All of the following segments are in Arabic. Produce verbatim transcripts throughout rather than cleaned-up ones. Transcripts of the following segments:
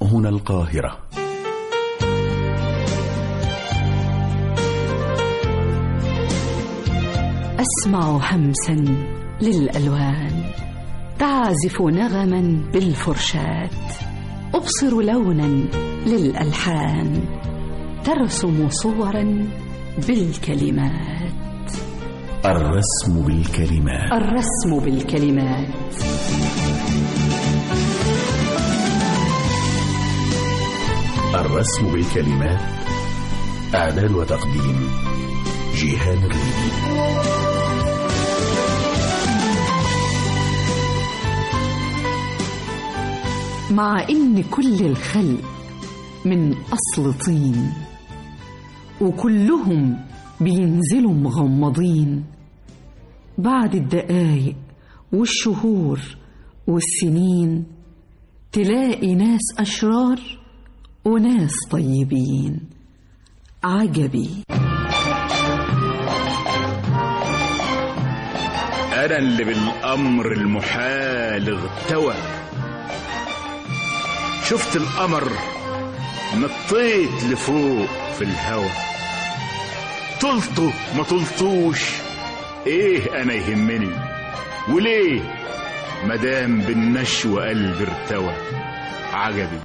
هنا القاهرة. أسمع همسا للألوان تعزف نغما بالفرشاة، أبصر لونا للألحان ترسم صورا بالكلمات. الرسم بالكلمات. الرسم بالكلمات. الرسم بالكلمات. إعداد وتقديم جيهان الريدي. مع إن كل الخلق من أصل طين، وكلهم بينزلوا مغمضين، بعد الدقايق والشهور والسنين تلاقي ناس أشرار وناس طيبين. عجبي. أنا اللي بالأمر المحال اغتوى، شفت القمر نطيت لفوق في الهوى، طلته ما طلتوش ايه انا يهمني، وليه مدام بالنشوة قلبي ارتوى. عجبي.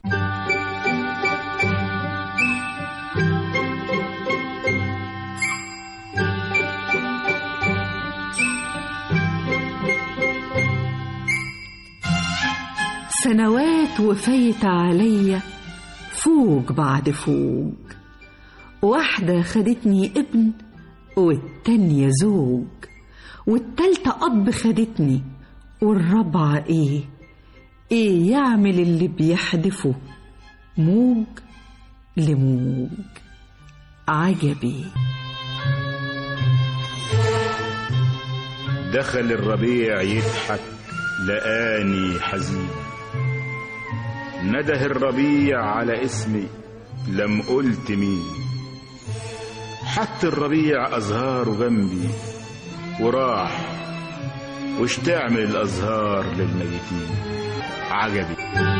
سنوات وفايت عليا فوق بعد فوق، واحدة خدتني ابن والتانية زوج، والتالتة أب خدتني، والرابعة إيه إيه يعمل اللي بيحدفه موج لموج. عجبي. دخل الربيع يضحك لقاني حزين، نده الربيع على اسمي لم قلت مين، حط الربيع أزهاره جنبي وراح، وش تعمل الأزهار للميتين. عجبي.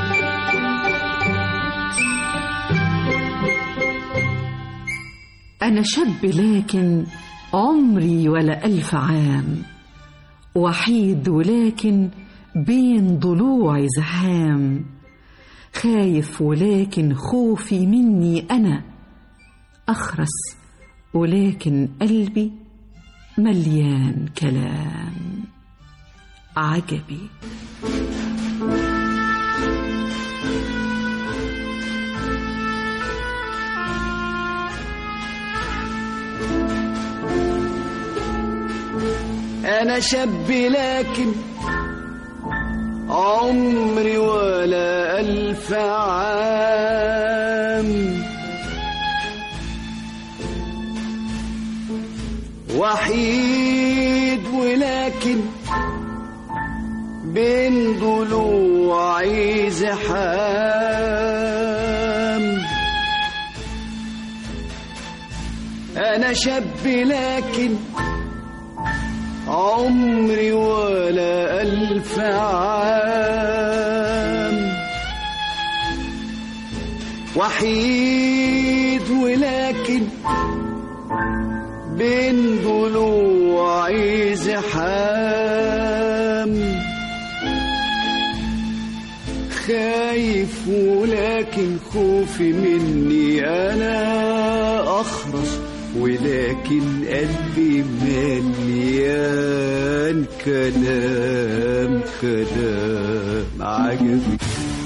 أنا شاب لكن عمري ولا ألف عام، وحيد ولكن بين ضلوعي زحام، خايف ولكن خوفي مني أنا أخرس، ولكن قلبي مليان كلام. عجبي. أنا شاب لكن عمري ولا ألف عام، وحيد ولكن بين ضلوعي زحام. أنا شاب لكن عمري ولا ألف عام، وحيد ولكن بين ضلوعي زحام. خايف ولكن خوفي مني أنا أخرس، ولكن قلبي مليان كلام كلام. عجبي.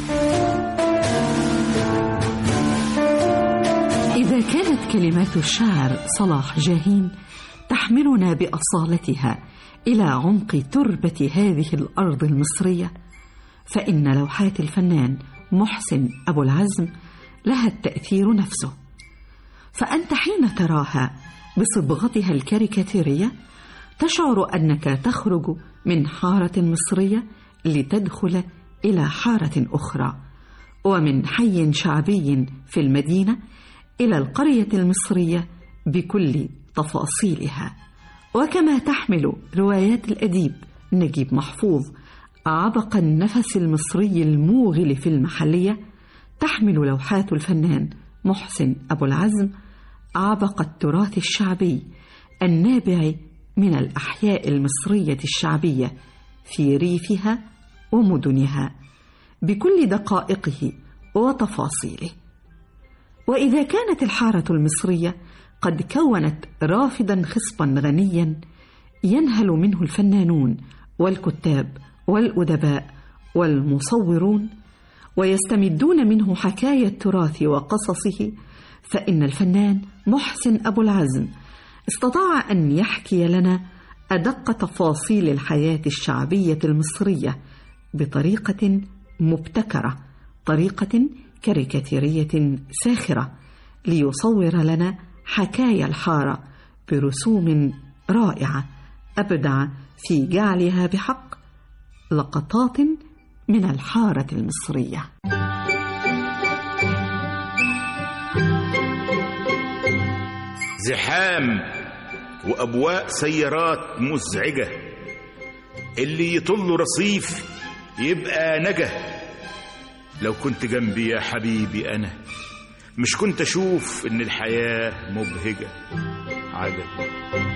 إذا كانت كلمات الشاعر صلاح جاهين تحملنا بأصالتها إلى عمق تربة هذه الأرض المصرية، فإن لوحات الفنان محسن أبو العزم لها التأثير نفسه. فأنت حين تراها بصبغتها الكاريكاتيرية تشعر أنك تخرج من حارة مصرية لتدخل إلى حارة أخرى، ومن حي شعبي في المدينة إلى القرية المصرية بكل تفاصيلها. وكما تحمل روايات الأديب نجيب محفوظ عبق النفس المصري الموغل في المحلية، تحمل لوحات الفنان محسن أبو العزم عبق التراث الشعبي النابع من الأحياء المصرية الشعبية في ريفها ومدنها بكل دقائقه وتفاصيله. وإذا كانت الحارة المصرية قد كونت رافدا خصبا غنيا ينهل منه الفنانون والكتاب والأدباء والمصورون ويستمدون منه حكاية التراث وقصصه، فإن الفنان محسن أبو العزم استطاع أن يحكي لنا أدق تفاصيل الحياة الشعبية المصرية بطريقة مبتكرة، طريقة كاريكاتيرية ساخرة، ليصور لنا حكايا الحارة برسوم رائعة أبدع في جعلها بحق لقطات من الحارة المصرية. زحام وأبواق سيارات مزعجة، اللي يطل رصيف يبقى نجا. لو كنت جنبي يا حبيبي أنا مش كنت أشوف إن الحياة مبهجة. عجب.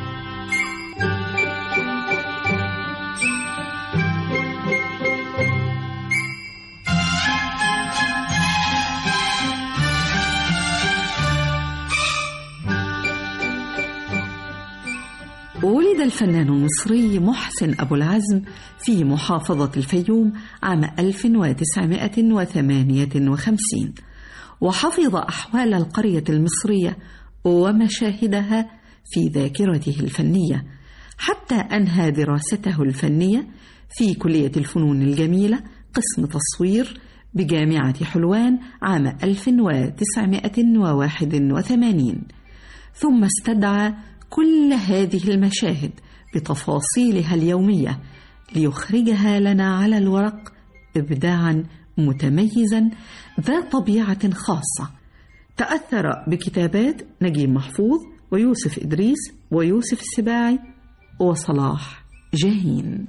ولد الفنان المصري محسن أبو العزم في محافظة الفيوم عام ألف وتسعمائة وثمانية وخمسين، وحفظ أحوال القرية المصرية ومشاهدها في ذاكرته الفنية، حتى أنهى دراسته الفنية في كلية الفنون الجميلة قسم تصوير بجامعة حلوان عام ألف وتسعمائة وواحد وثمانين، ثم استدعى كل هذه المشاهد بتفاصيلها اليومية ليخرجها لنا على الورق إبداعا متميزا ذا طبيعة خاصة. تأثر بكتابات نجيب محفوظ ويوسف إدريس ويوسف السباعي وصلاح جاهين.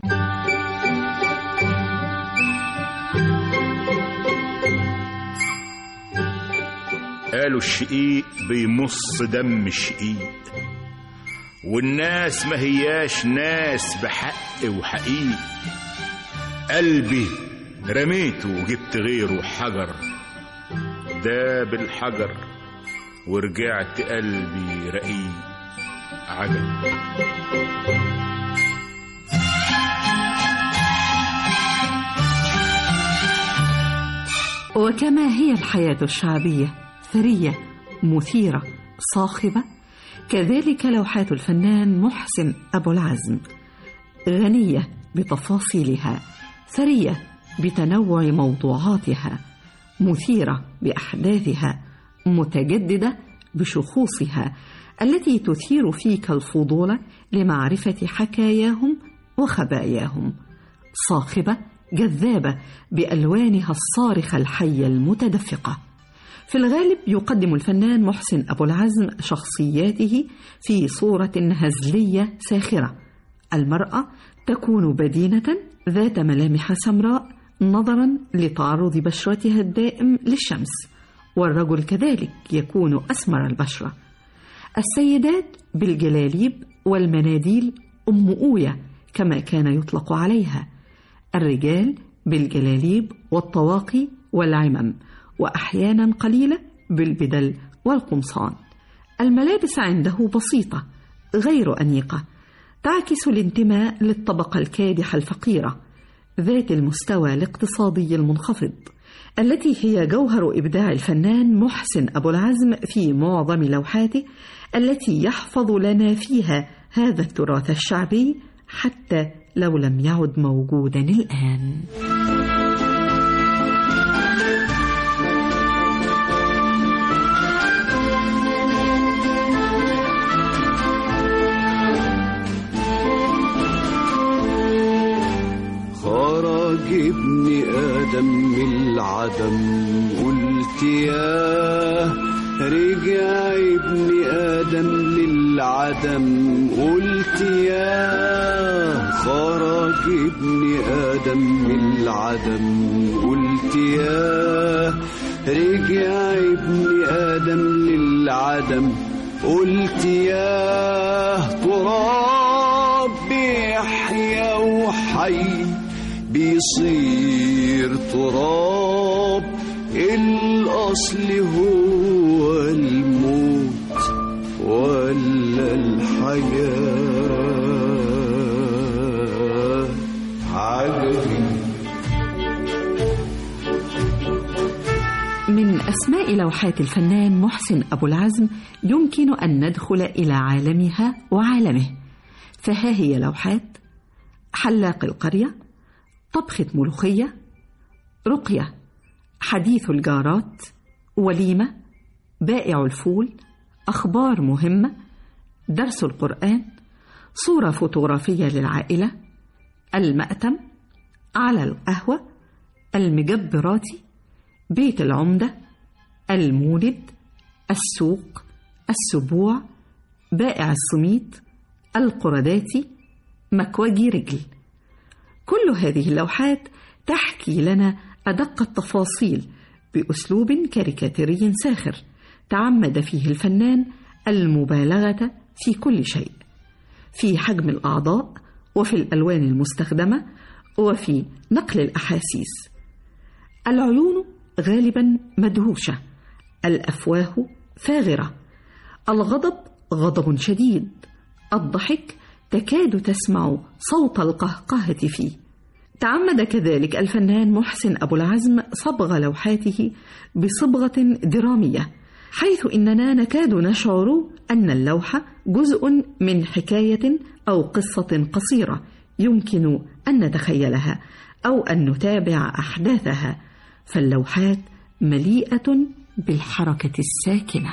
قالوا الشقيق بيمص دم الشقيق، والناس ما هياش ناس بحق وحقيق. قلبي رميته وجبت غيره حجر، ده بالحجر ورجعت قلبي رقيق. عجب. وكما هي الحياة الشعبية ثرية مثيرة صاخبة، كذلك لوحات الفنان محسن أبو العزم غنية بتفاصيلها، ثرية بتنوع موضوعاتها، مثيرة بأحداثها، متجددة بشخوصها التي تثير فيك الفضول لمعرفة حكاياهم وخباياهم، صاخبة جذابة بألوانها الصارخة الحية المتدفقة. في الغالب يقدم الفنان محسن أبو العزم شخصياته في صورة هزلية ساخرة. المرأة تكون بدينة ذات ملامح سمراء نظرا لتعرض بشرتها الدائم للشمس، والرجل كذلك يكون أسمر البشرة. السيدات بالجلاليب والمناديل أم أوية كما كان يطلق عليها، الرجال بالجلاليب والطواقي والعمم، وأحيانا قليلة بالبدل والقمصان. الملابس عنده بسيطة غير أنيقة، تعكس الانتماء للطبقة الكادحة الفقيرة ذات المستوى الاقتصادي المنخفض، التي هي جوهر إبداع الفنان محسن أبو العزم في معظم لوحاته التي يحفظ لنا فيها هذا التراث الشعبي حتى لو لم يعد موجودا الآن. خرج ابن آدم من العدم، قلت ياه، رجع ابن آدم للعدم، قلت ياه، خرج ابن آدم من العدم، قلت ياه، رجع ابن آدم للعدم قلت ياه تراب بيحيا وحي بيصير تراب الأصل هو الموت ولا الحياة عجبي. من أسماء لوحات الفنان محسن أبو العزم يمكن أن ندخل إلى عالمها وعالمه، فها هي لوحات: حلاق القرية، طبخة ملوخية، رقية، حديث الجارات، وليمة، بائع الفول، أخبار مهمة، درس القرآن، صورة فوتوغرافية للعائلة، المأتم، على القهوة، المجبرات، بيت العمدة، المولد، السوق، السبوع، بائع السميد، القرداتي، مكوجي رجل. كل هذه اللوحات تحكي لنا أدق التفاصيل بأسلوب كاريكاتيري ساخر تعمد فيه الفنان المبالغة في كل شيء، في حجم الأعضاء وفي الألوان المستخدمة وفي نقل الأحاسيس. العيون غالبا مدهوشة، الأفواه فاغرة، الغضب غضب شديد، الضحك تكاد تسمع صوت القهقهة فيه. تعمد كذلك الفنان محسن أبو العزم صبغ لوحاته بصبغة درامية، حيث إننا نكاد نشعر أن اللوحة جزء من حكاية أو قصة قصيرة يمكن أن نتخيلها أو أن نتابع أحداثها، فاللوحات مليئة بالحركة الساكنة.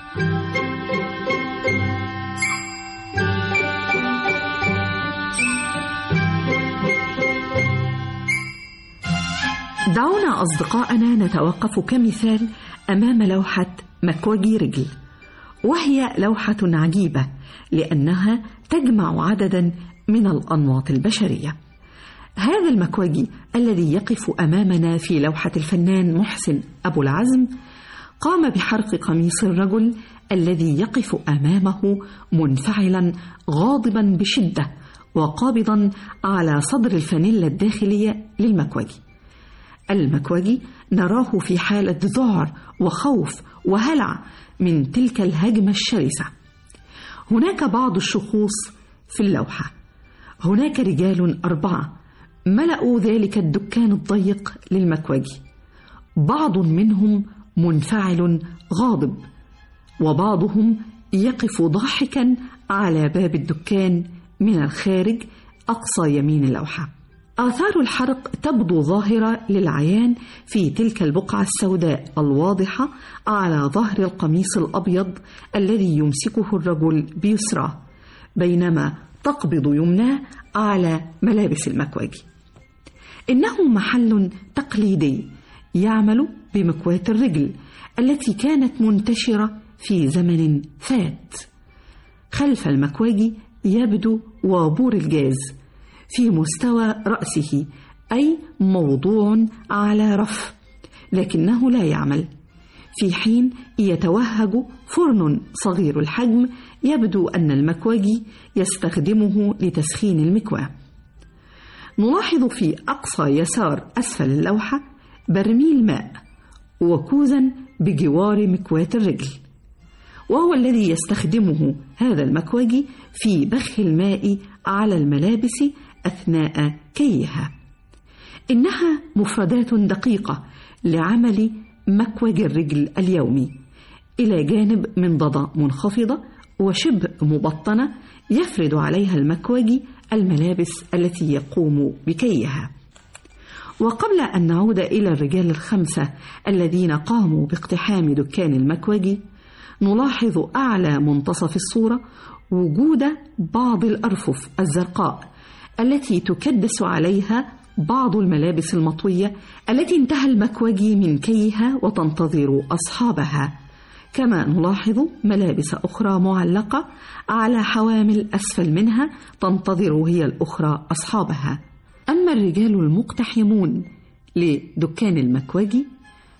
دعونا أصدقائنا نتوقف كمثال أمام لوحة مكوجي رجل، وهي لوحة عجيبة لأنها تجمع عددا من الأنماط البشرية. هذا المكوجي الذي يقف أمامنا في لوحة الفنان محسن أبو العزم قام بحرق قميص الرجل الذي يقف أمامه منفعلا غاضبا بشدة وقابضا على صدر الفانيلا الداخلية للمكوجي. المكوجي نراه في حالة ذعر وخوف وهلع من تلك الهجمة الشرسة. هناك بعض الشخوص في اللوحة، هناك رجال أربعة ملأوا ذلك الدكان الضيق للمكوجي، بعض منهم منفعل غاضب وبعضهم يقف ضاحكا على باب الدكان من الخارج أقصى يمين اللوحة. آثار الحرق تبدو ظاهرة للعيان في تلك البقعة السوداء الواضحة على ظهر القميص الأبيض الذي يمسكه الرجل بيسراه، بينما تقبض يمناه على ملابس المكواجي. إنه محل تقليدي يعمل بمكواة الرجل التي كانت منتشرة في زمن فات. خلف المكواجي يبدو وابور الجاز في مستوى رأسه، أي موضوع على رف لكنه لا يعمل، في حين يتوهج فرن صغير الحجم يبدو أن المكواجي يستخدمه لتسخين المكواة. نلاحظ في أقصى يسار أسفل اللوحة برميل ماء وكوزا بجوار مكواة الرجل، وهو الذي يستخدمه هذا المكواجي في بخ الماء على الملابس أثناء كيها. إنها مفردات دقيقة لعمل مكوج الرجل اليومي، إلى جانب منضدة منخفضة وشبه مبطنة يفرد عليها المكواجي الملابس التي يقوم بكيها. وقبل أن نعود إلى الرجال الخمسة الذين قاموا باقتحام دكان المكواجي، نلاحظ أعلى منتصف الصورة وجود بعض الأرفف الزرقاء التي تكدس عليها بعض الملابس المطوية التي انتهى المكواجي من كيها وتنتظر أصحابها، كما نلاحظ ملابس أخرى معلقة على حوامل أسفل منها تنتظر هي الأخرى أصحابها. أما الرجال المقتحمون لدكان المكواجي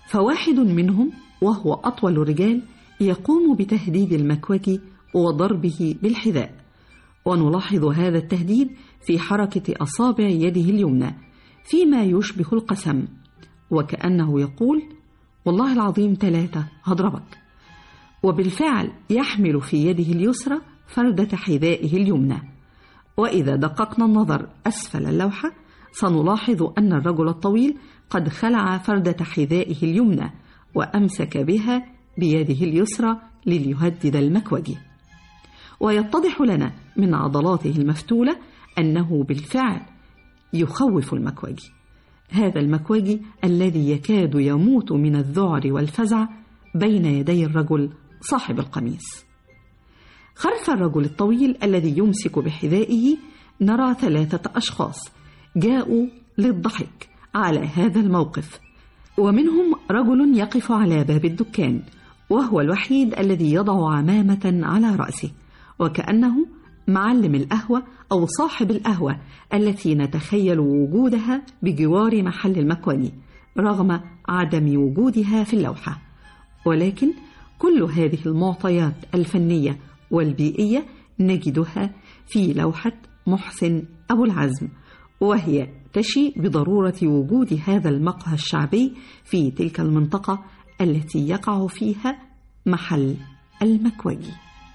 فواحد منهم وهو أطول الرجال يقوم بتهديد المكوجي وضربه بالحذاء، ونلاحظ هذا التهديد في حركة أصابع يده اليمنى فيما يشبه القسم، وكأنه يقول: والله العظيم ثلاثة هضربك. وبالفعل يحمل في يده اليسرى فردة حذائه اليمنى. وإذا دققنا النظر أسفل اللوحة سنلاحظ أن الرجل الطويل قد خلع فردة حذائه اليمنى وأمسك بها بيده اليسرى ليهدد المكوجي. ويتضح لنا من عضلاته المفتولة أنه بالفعل يخوف المكوجي، هذا المكوجي الذي يكاد يموت من الذعر والفزع بين يدي الرجل صاحب القميص. خلف الرجل الطويل الذي يمسك بحذائه نرى ثلاثة أشخاص جاءوا للضحك على هذا الموقف، ومنهم رجل يقف على باب الدكان وهو الوحيد الذي يضع عمامة على رأسه، وكأنه معلم القهوة أو صاحب القهوة التي نتخيل وجودها بجوار محل المكوجي رغم عدم وجودها في اللوحة. ولكن كل هذه المعطيات الفنية والبيئية نجدها في لوحة محسن أبو العزم، وهي تشي بضرورة وجود هذا المقهى الشعبي في تلك المنطقة التي يقع فيها محل المكوجي.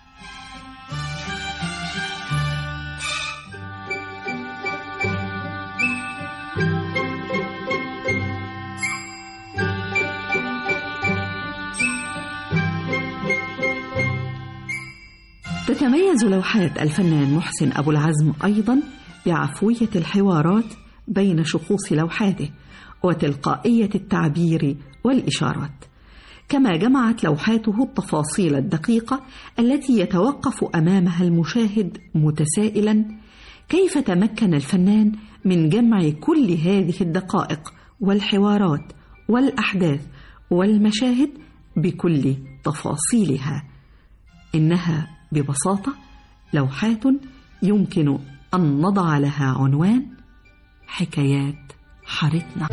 تتميز لوحات الفنان محسن أبو العزم أيضا بعفوية الحوارات بين شخوص لوحاته وتلقائية التعبير والإشارات، كما جمعت لوحاته التفاصيل الدقيقة التي يتوقف أمامها المشاهد متسائلا كيف تمكن الفنان من جمع كل هذه الدقائق والحوارات والأحداث والمشاهد بكل تفاصيلها. إنها ببساطة لوحات يمكن أن نضع لها عنوان حكايات حارتنا.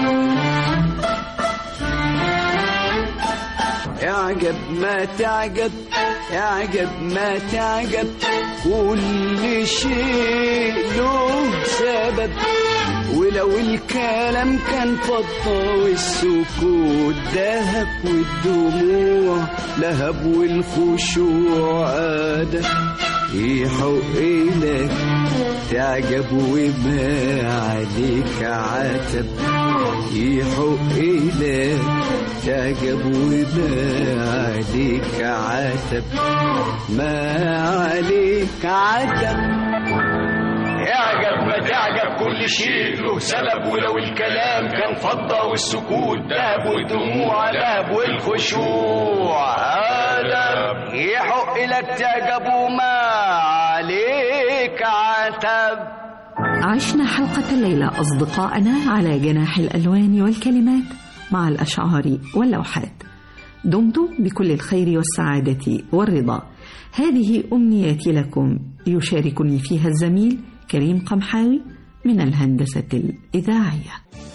اعجب ما تعجب، اعجب ما تعجب، كل شيء له سبب، ولو الكلام كان فضة والسكوت دهب والدموع لهب والخشوع أدب، يحق لك تعجب وما عليك عتب، يحق لك تعجب وما عليك عتب، ما عليك عتب. اعجب ما تعجب، كل شيء له سبب، ولو الكلام كان فضة والسكوت دهب والدموع لهب والخشوع أدب، يحق لك تعجب وما عليك عتب. عشنا حلقة الليلة أصدقائنا على جناح الألوان والكلمات مع الأشعار واللوحات. دمتم بكل الخير والسعادة والرضا. هذه أمنياتي لكم، يشاركني فيها الزميل كريم قمحاوي من الهندسة الإذاعية.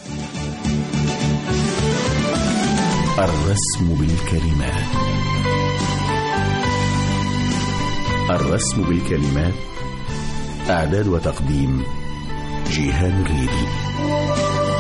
الرسم بالكلمات. الرسم بالكلمات، إعداد وتقديم جيهان الريدي.